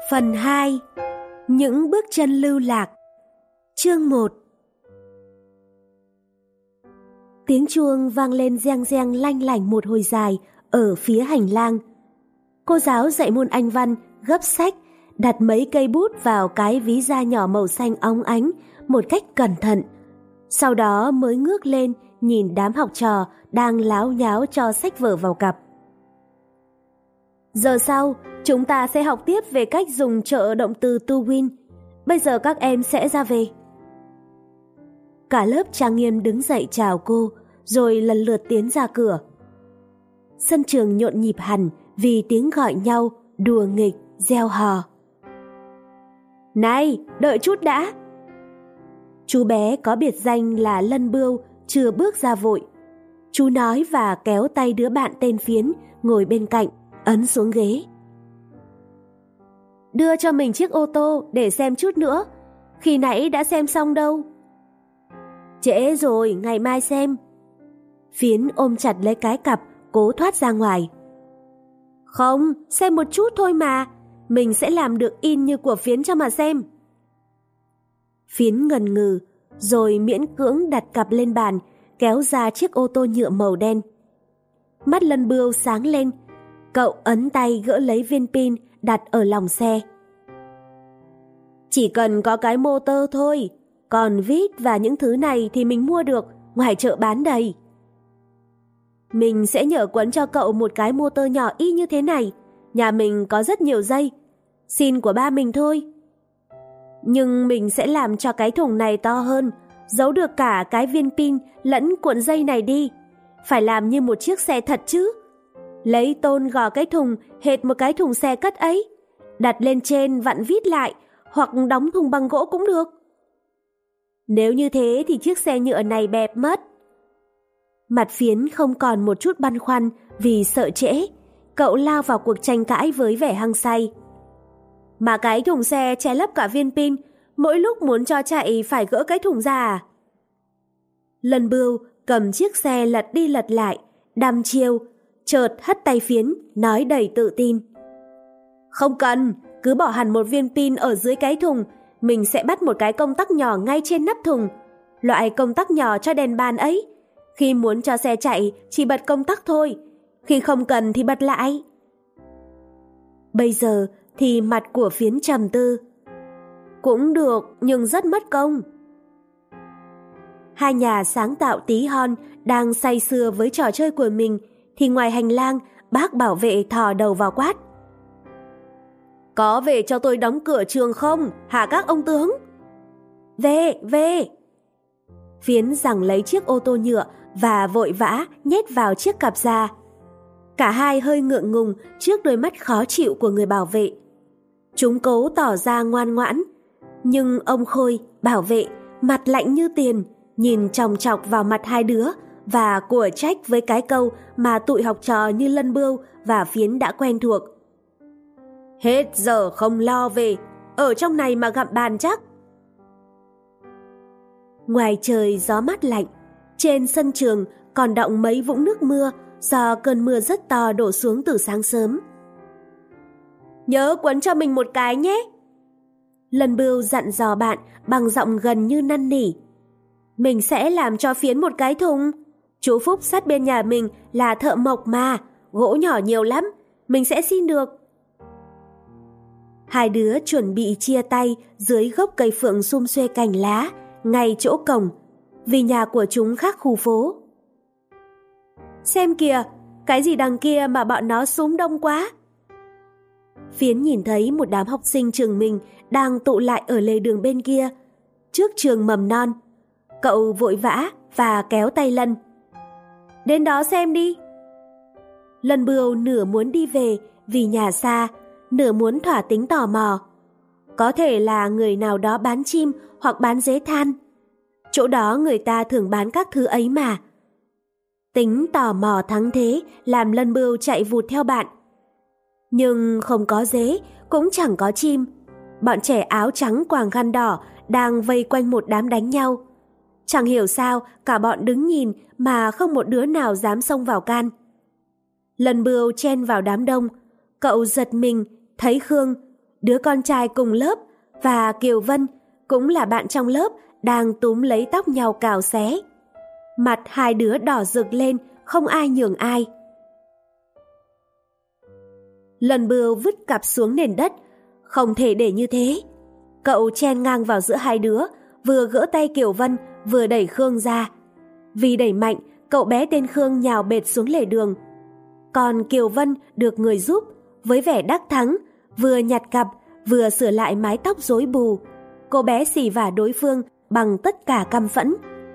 Phần 2. Những bước chân lưu lạc. Chương 1. Tiếng chuông vang lên reng reng lanh lảnh một hồi dài ở phía hành lang. Cô giáo dạy môn Anh văn gấp sách, đặt mấy cây bút vào cái ví da nhỏ màu xanh óng ánh một cách cẩn thận. Sau đó mới ngước lên nhìn đám học trò đang láo nháo cho sách vở vào cặp. Giờ sau, chúng ta sẽ học tiếp về cách dùng trợ động từ to win. Bây giờ các em sẽ ra về. Cả lớp trang nghiêm đứng dậy chào cô, rồi lần lượt tiến ra cửa. Sân trường nhộn nhịp hẳn vì tiếng gọi nhau, đùa nghịch, reo hò. Này, đợi chút đã! Chú bé có biệt danh là Lân Bươu chưa bước ra vội. Chú nói và kéo tay đứa bạn tên Phiến ngồi bên cạnh, ấn xuống ghế. Đưa cho mình chiếc ô tô để xem chút nữa. Khi nãy đã xem xong đâu. Trễ rồi, ngày mai xem. Phiến ôm chặt lấy cái cặp, cố thoát ra ngoài. Không, xem một chút thôi mà. Mình sẽ làm được in như của Phiến cho mà xem. Phiến ngần ngừ, rồi miễn cưỡng đặt cặp lên bàn, kéo ra chiếc ô tô nhựa màu đen. Mắt Lân Bươu sáng lên. Cậu ấn tay gỡ lấy viên pin đặt ở lòng xe. Chỉ cần có cái motor thôi, còn vít và những thứ này thì mình mua được, ngoài chợ bán đầy. Mình sẽ nhờ Quấn cho cậu một cái motor nhỏ y như thế này, nhà mình có rất nhiều dây, xin của ba mình thôi. Nhưng mình sẽ làm cho cái thùng này to hơn, giấu được cả cái viên pin lẫn cuộn dây này đi. Phải làm như một chiếc xe thật chứ. Lấy tôn gò cái thùng hệt một cái thùng xe cất ấy, đặt lên trên vặn vít lại, hoặc đóng thùng bằng gỗ cũng được. Nếu như thế thì chiếc xe nhựa này bẹp mất. Mặt Phiến không còn một chút băn khoăn vì sợ trễ. Cậu lao vào cuộc tranh cãi với vẻ hăng say. Mà cái thùng xe che lấp cả viên pin, mỗi lúc muốn cho chạy phải gỡ cái thùng ra à? Lân Bươu cầm chiếc xe lật đi lật lại, đăm chiêu, chợt hất tay Phiến, nói đầy tự tin. Không cần, cứ bỏ hẳn một viên pin ở dưới cái thùng, mình sẽ bắt một cái công tắc nhỏ ngay trên nắp thùng. Loại công tắc nhỏ cho đèn bàn ấy. Khi muốn cho xe chạy, chỉ bật công tắc thôi. Khi không cần thì bật lại. Bây giờ thì mặt của Phiến trầm tư. Cũng được, nhưng rất mất công. Hai nhà sáng tạo tí hon đang say sưa với trò chơi của mình, thì ngoài hành lang, bác bảo vệ thò đầu vào quát. Có về cho tôi đóng cửa trường không, hả các ông tướng? Về! Phiến giằng lấy chiếc ô tô nhựa và vội vã nhét vào chiếc cặp da. Cả hai hơi ngượng ngùng trước đôi mắt khó chịu của người bảo vệ. Chúng cố tỏ ra ngoan ngoãn, nhưng ông Khôi, bảo vệ, mặt lạnh như tiền, nhìn chòng chọc vào mặt hai đứa và của trách với cái câu mà tụi học trò như Lân Bươu và Phiến đã quen thuộc. Hết giờ không lo về, ở trong này mà gặm bàn chắc. Ngoài trời gió mát lạnh, trên sân trường còn đọng mấy vũng nước mưa do cơn mưa rất to đổ xuống từ sáng sớm. Nhớ quấn cho mình một cái nhé. Lân Bươu dặn dò bạn bằng giọng gần như năn nỉ. Mình sẽ làm cho Phiến một cái thùng. Chú Phúc sát bên nhà mình là thợ mộc mà, gỗ nhỏ nhiều lắm, mình sẽ xin được. Hai đứa chuẩn bị chia tay dưới gốc cây phượng sum xuê cành lá, ngay chỗ cổng, vì nhà của chúng khác khu phố. Xem kìa, cái gì đằng kia mà bọn nó súm đông quá. Phiến nhìn thấy một đám học sinh trường mình đang tụ lại ở lề đường bên kia, trước trường mầm non. Cậu vội vã và kéo tay Lân. Đến đó xem đi. Lân Bươu nửa muốn đi về vì nhà xa, nửa muốn thỏa tính tò mò. Có thể là người nào đó bán chim hoặc bán giấy than. Chỗ đó người ta thường bán các thứ ấy mà. Tính tò mò thắng thế làm Lân Bươu chạy vụt theo bạn. Nhưng không có dế, cũng chẳng có chim. Bọn trẻ áo trắng quàng khăn đỏ đang vây quanh một đám đánh nhau. Chẳng hiểu sao cả bọn đứng nhìn mà không một đứa nào dám xông vào can. Lân Bươu chen vào đám đông. Cậu giật mình thấy Khương, đứa con trai cùng lớp, và Kiều Vân, cũng là bạn trong lớp, đang túm lấy tóc nhau cào xé. Mặt hai đứa đỏ rực lên, không ai nhường ai. Lần Bưu vứt cặp xuống nền đất. Không thể để như thế. Cậu chen ngang vào giữa hai đứa, vừa gỡ tay Kiều Vân, vừa đẩy Khương ra. Vì đẩy mạnh, cậu bé tên Khương nhào bệt xuống lề đường. Còn Kiều Vân được người giúp, với vẻ đắc thắng, vừa nhặt cặp, vừa sửa lại mái tóc rối bù. Cô bé xỉ vả đối phương bằng tất cả căm phẫn.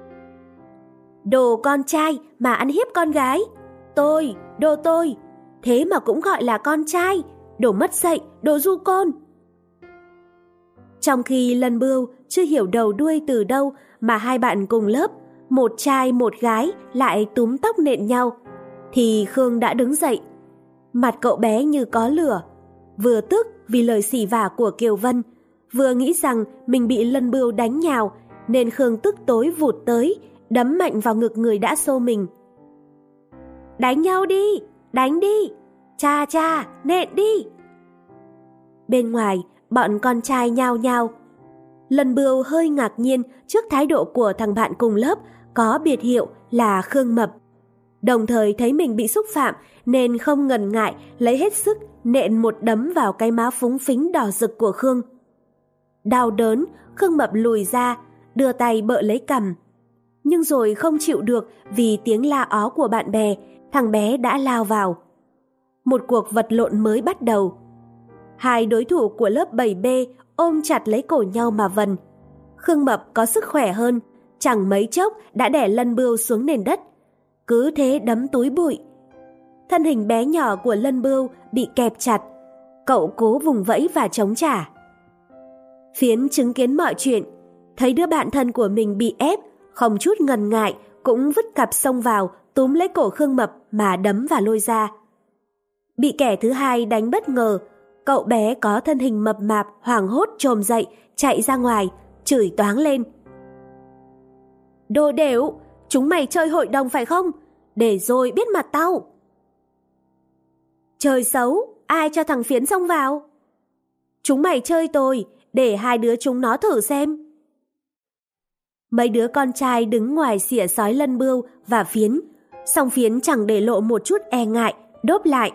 Đồ con trai mà ăn hiếp con gái. Đồ tôi. Thế mà cũng gọi là con trai. Đồ mất dạy, đồ du côn. Trong khi Lân Bưu chưa hiểu đầu đuôi từ đâu mà hai bạn cùng lớp, một trai một gái lại túm tóc nện nhau, thì Khương đã đứng dậy. Mặt cậu bé như có lửa, vừa tức vì lời xỉ vả của Kiều Vân, vừa nghĩ rằng mình bị Lân Bưu đánh nhào, nên Khương tức tối vụt tới, đấm mạnh vào ngực người đã xô mình. Đánh nhau đi, đánh đi, cha, nện đi. Bên ngoài, bọn con trai nhao nhao. Lân Bưu hơi ngạc nhiên trước thái độ của thằng bạn cùng lớp có biệt hiệu là Khương Mập. Đồng thời thấy mình bị xúc phạm nên không ngần ngại lấy hết sức nện một đấm vào cái má phúng phính đỏ rực của Khương. Đau đớn, Khương Mập lùi ra, đưa tay bợ lấy cằm. Nhưng rồi không chịu được vì tiếng la ó của bạn bè, thằng bé đã lao vào. Một cuộc vật lộn mới bắt đầu. Hai đối thủ của lớp 7B ôm chặt lấy cổ nhau mà vần. Khương Mập có sức khỏe hơn, chẳng mấy chốc đã đè Lân Bưu xuống nền đất. Cứ thế đấm túi bụi. Thân hình bé nhỏ của Lân Bưu bị kẹp chặt. Cậu cố vùng vẫy và chống trả. Phiến chứng kiến mọi chuyện, thấy đứa bạn thân của mình bị ép, không chút ngần ngại cũng vứt cặp xông vào, túm lấy cổ Khương Mập mà đấm và lôi ra. Bị kẻ thứ hai đánh bất ngờ, cậu bé có thân hình mập mạp hoảng hốt chồm dậy, chạy ra ngoài, chửi toáng lên. Đồ đểu, chúng mày chơi hội đồng phải không? Để rồi biết mặt tao. Chơi xấu, ai cho thằng Phiến xông vào? Chúng mày chơi tôi, để hai đứa chúng nó thử xem. Mấy đứa con trai đứng ngoài xỉa xói Lân Bưu và Phiến, song Phiến chẳng để lộ một chút e ngại, đốp lại.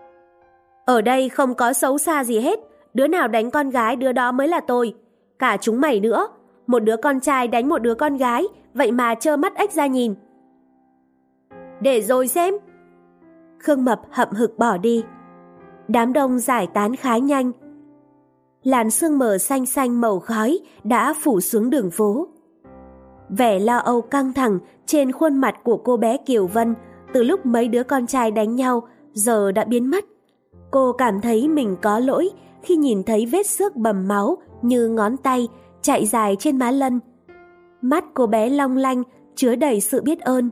Ở đây không có xấu xa gì hết, đứa nào đánh con gái đứa đó mới là tôi. Cả chúng mày nữa, một đứa con trai đánh một đứa con gái, vậy mà trơ mắt ếch ra nhìn. Để rồi xem. Khương Mập hậm hực bỏ đi. Đám đông giải tán khá nhanh. Làn sương mờ xanh xanh màu khói đã phủ xuống đường phố. Vẻ lo âu căng thẳng trên khuôn mặt của cô bé Kiều Vân từ lúc mấy đứa con trai đánh nhau giờ đã biến mất. Cô cảm thấy mình có lỗi khi nhìn thấy vết xước bầm máu như ngón tay chạy dài trên má Lân. Mắt cô bé long lanh chứa đầy sự biết ơn.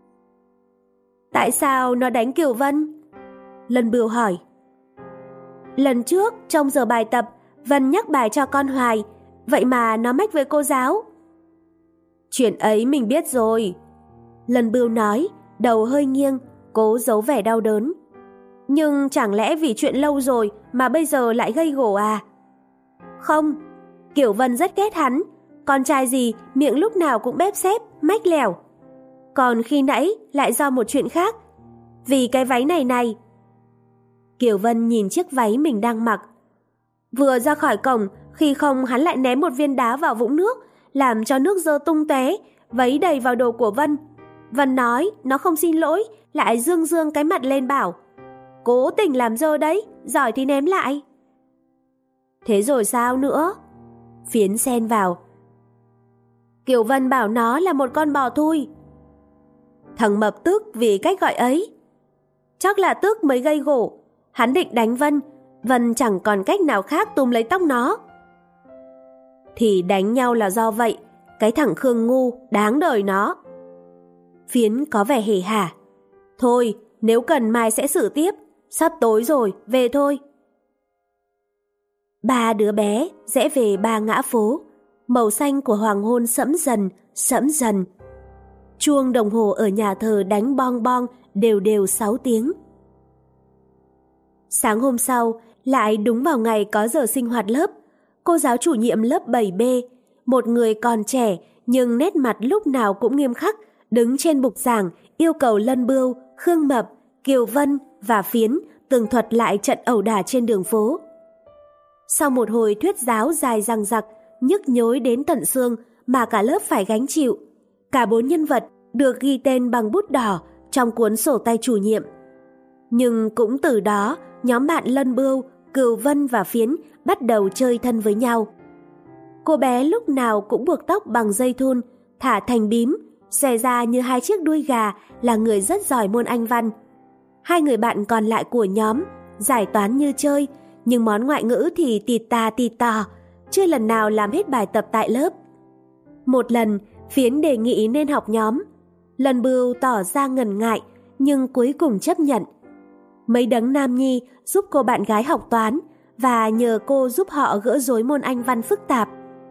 Tại sao nó đánh Kiều Vân? Lân Bưu hỏi. Lần trước trong giờ bài tập, Vân nhắc bài cho con Hoài, vậy mà nó mách với cô giáo. Chuyện ấy mình biết rồi. Lân Bưu nói, đầu hơi nghiêng, cố giấu vẻ đau đớn. Nhưng chẳng lẽ vì chuyện lâu rồi mà bây giờ lại gây gổ à? Không, Kiều Vân rất ghét hắn. Con trai gì miệng lúc nào cũng bếp xếp, mách lẻo. Còn khi nãy lại do một chuyện khác. Vì cái váy này. Kiều Vân nhìn chiếc váy mình đang mặc. Vừa ra khỏi cổng, khi không hắn lại ném một viên đá vào vũng nước, làm cho nước dơ tung tóe, vấy đầy vào đồ của Vân. Vân nói nó không xin lỗi, lại dương dương cái mặt lên bảo: cố tình làm dơ đấy, giỏi thì ném lại. Thế rồi sao nữa? Phiến xen vào. Kiều Vân bảo nó là một con bò thui. Thằng Mập tức vì cách gọi ấy. Chắc là tức mới gây gổ. Hắn định đánh Vân, Vân chẳng còn cách nào khác túm lấy tóc nó. Thì đánh nhau là do vậy. Cái thằng Khương ngu, đáng đời nó. Phiến có vẻ hề hả. Thôi, nếu cần mai sẽ xử tiếp. Sắp tối rồi, về thôi. Ba đứa bé rẽ về ba ngã phố. Màu xanh của hoàng hôn sẫm dần. Chuông đồng hồ ở nhà thờ đánh bong bong đều 6 tiếng. Sáng hôm sau lại đúng vào ngày có giờ sinh hoạt lớp. Cô giáo chủ nhiệm lớp 7B, một người còn trẻ nhưng nét mặt lúc nào cũng nghiêm khắc, đứng trên bục giảng yêu cầu Lân Bưu, Khương Mập, Kiều Vân và Phiến tường thuật lại trận ẩu đả trên đường phố. Sau một hồi thuyết giáo dài dằng dặc, nhức nhối đến tận xương mà cả lớp phải gánh chịu, cả 4 nhân vật được ghi tên bằng bút đỏ trong cuốn sổ tay chủ nhiệm. Nhưng cũng từ đó, nhóm bạn Lân Bưu, Cừu Vân và Phiến bắt đầu chơi thân với nhau. Cô bé lúc nào cũng buộc tóc bằng dây thun, thả thành bím, xòe ra như 2 chiếc đuôi gà, là người rất giỏi môn Anh văn. 2 người bạn còn lại của nhóm, giải toán như chơi, nhưng món ngoại ngữ thì tịt tà tịt tò, chưa lần nào làm hết bài tập tại lớp. Một lần, Phiến đề nghị nên học nhóm. Lân Bưu tỏ ra ngần ngại, nhưng cuối cùng chấp nhận. Mấy đấng nam nhi giúp cô bạn gái học toán và nhờ cô giúp họ gỡ rối môn Anh văn phức tạp.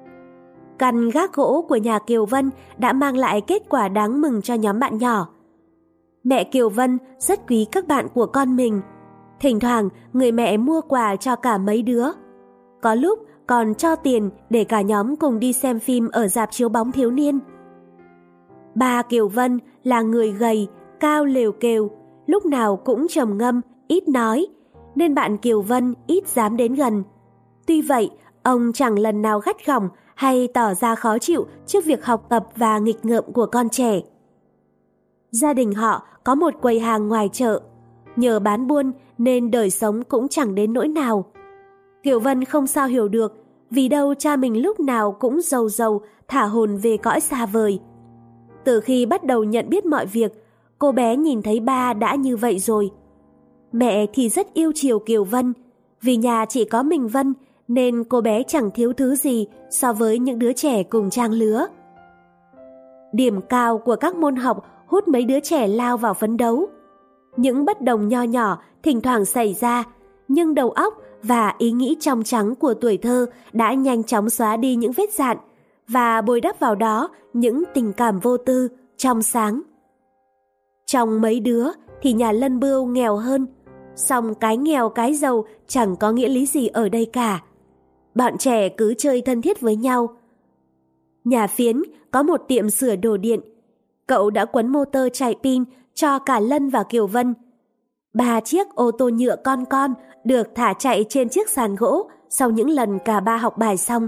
Căn gác gỗ của nhà Kiều Vân đã mang lại kết quả đáng mừng cho nhóm bạn nhỏ. Mẹ Kiều Vân rất quý các bạn của con mình. Thỉnh thoảng người mẹ mua quà cho cả mấy đứa. Có lúc còn cho tiền để cả nhóm cùng đi xem phim ở rạp chiếu bóng thiếu niên. Ba Kiều Vân là người gầy, cao lều kều, lúc nào cũng trầm ngâm, ít nói, nên bạn Kiều Vân ít dám đến gần. Tuy vậy, ông chẳng lần nào gắt gỏng hay tỏ ra khó chịu trước việc học tập và nghịch ngợm của con trẻ. Gia đình họ có một quầy hàng ngoài chợ. Nhờ bán buôn nên đời sống cũng chẳng đến nỗi nào. Kiều Vân không sao hiểu được vì đâu cha mình lúc nào cũng rầu rầu thả hồn về cõi xa vời. Từ khi bắt đầu nhận biết mọi việc, cô bé nhìn thấy ba đã như vậy rồi. Mẹ thì rất yêu chiều Kiều Vân, vì nhà chỉ có mình Vân nên cô bé chẳng thiếu thứ gì so với những đứa trẻ cùng trang lứa. Điểm cao của các môn học hút mấy đứa trẻ lao vào phấn đấu. Những bất đồng nho nhỏ thỉnh thoảng xảy ra, nhưng đầu óc và ý nghĩ trong trắng của tuổi thơ đã nhanh chóng xóa đi những vết dạn và bồi đắp vào đó những tình cảm vô tư, trong sáng. Trong mấy đứa thì nhà Lân Bưu nghèo hơn, song cái nghèo cái giàu chẳng có nghĩa lý gì ở đây cả. Bọn trẻ cứ chơi thân thiết với nhau. Nhà Phiến có một tiệm sửa đồ điện. Cậu đã quấn motor chạy pin cho cả Lân và Kiều Vân. 3 chiếc ô tô nhựa con được thả chạy trên chiếc sàn gỗ sau những lần cả ba học bài xong.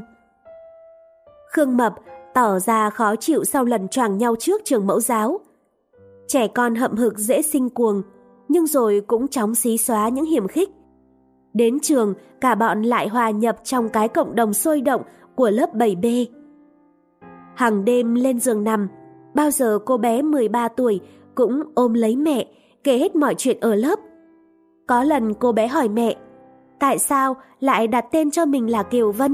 Khương Mập tỏ ra khó chịu sau lần choàng nhau trước trường mẫu giáo. Trẻ con hậm hực dễ sinh cuồng, nhưng rồi cũng chóng xí xóa những hiềm khích. Đến trường, cả bọn lại hòa nhập trong cái cộng đồng sôi động của lớp 7B. Hàng đêm lên giường nằm, bao giờ cô bé 13 tuổi cũng ôm lấy mẹ, kể hết mọi chuyện ở lớp. Có lần cô bé hỏi mẹ, tại sao lại đặt tên cho mình là Kiều Vân?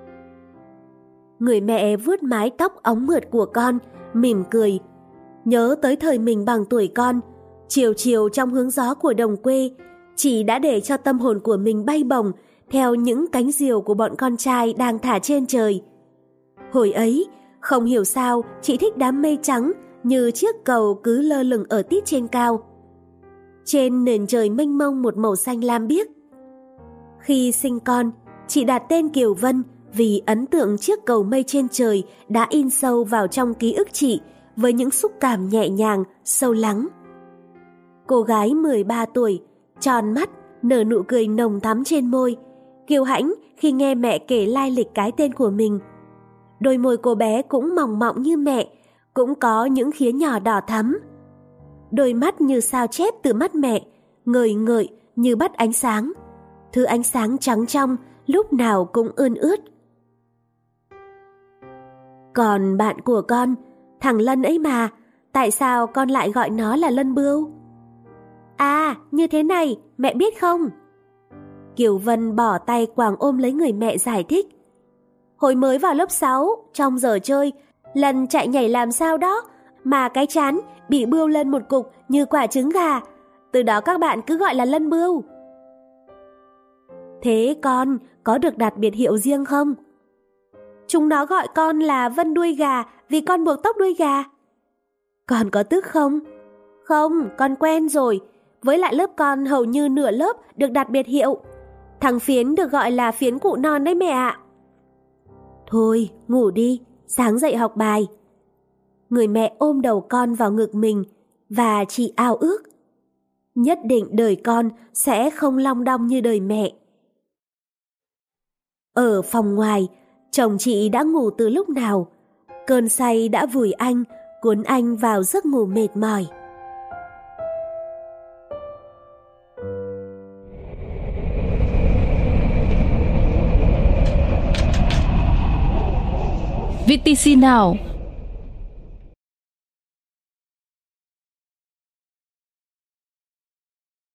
Người mẹ vuốt mái tóc óng mượt của con, mỉm cười. Nhớ tới thời mình bằng tuổi con, chiều chiều trong hướng gió của đồng quê, chị đã để cho tâm hồn của mình bay bổng theo những cánh diều của bọn con trai đang thả trên trời. Hồi ấy, không hiểu sao chị thích đám mây trắng như chiếc cầu cứ lơ lửng ở tít trên cao. Trên nền trời mênh mông một màu xanh lam biếc. Khi sinh con, chị đặt tên Kiều Vân vì ấn tượng chiếc cầu mây trên trời đã in sâu vào trong ký ức chị với những xúc cảm nhẹ nhàng, sâu lắng. Cô gái 13 tuổi, tròn mắt, nở nụ cười nồng thắm trên môi, kiêu hãnh khi nghe mẹ kể lai lịch cái tên của mình. Đôi môi cô bé cũng mỏng mọng như mẹ, cũng có những khía nhỏ đỏ thắm. Đôi mắt như sao chép từ mắt mẹ, ngời ngợi như bắt ánh sáng. Thứ ánh sáng trắng trong, lúc nào cũng ươn ướt. Còn bạn của con, thằng Lân ấy mà, tại sao con lại gọi nó là Lân Bưu? À, như thế này, mẹ biết không? Kiều Vân bỏ tay quàng ôm lấy người mẹ giải thích. Hồi mới vào lớp 6, trong giờ chơi, Lân chạy nhảy làm sao đó, mà cái trán bị bươu lên một cục như quả trứng gà. Từ đó các bạn cứ gọi là Lân Bưu. Thế con có được đặt biệt hiệu riêng không? Chúng nó gọi con là Vân đuôi gà vì con buộc tóc đuôi gà. Con có tức không? Không, con quen rồi. Với lại lớp con hầu như nửa lớp được đặt biệt hiệu. Thằng Phiến được gọi là Phiến cụ non đấy mẹ ạ. Thôi, ngủ đi, sáng dậy học bài. Người mẹ ôm đầu con vào ngực mình và chị ao ước. Nhất định đời con sẽ không long đong như đời mẹ. Ở phòng ngoài, chồng chị đã ngủ từ lúc nào. Cơn say đã vùi anh, cuốn anh vào giấc ngủ mệt mỏi. VTC Now,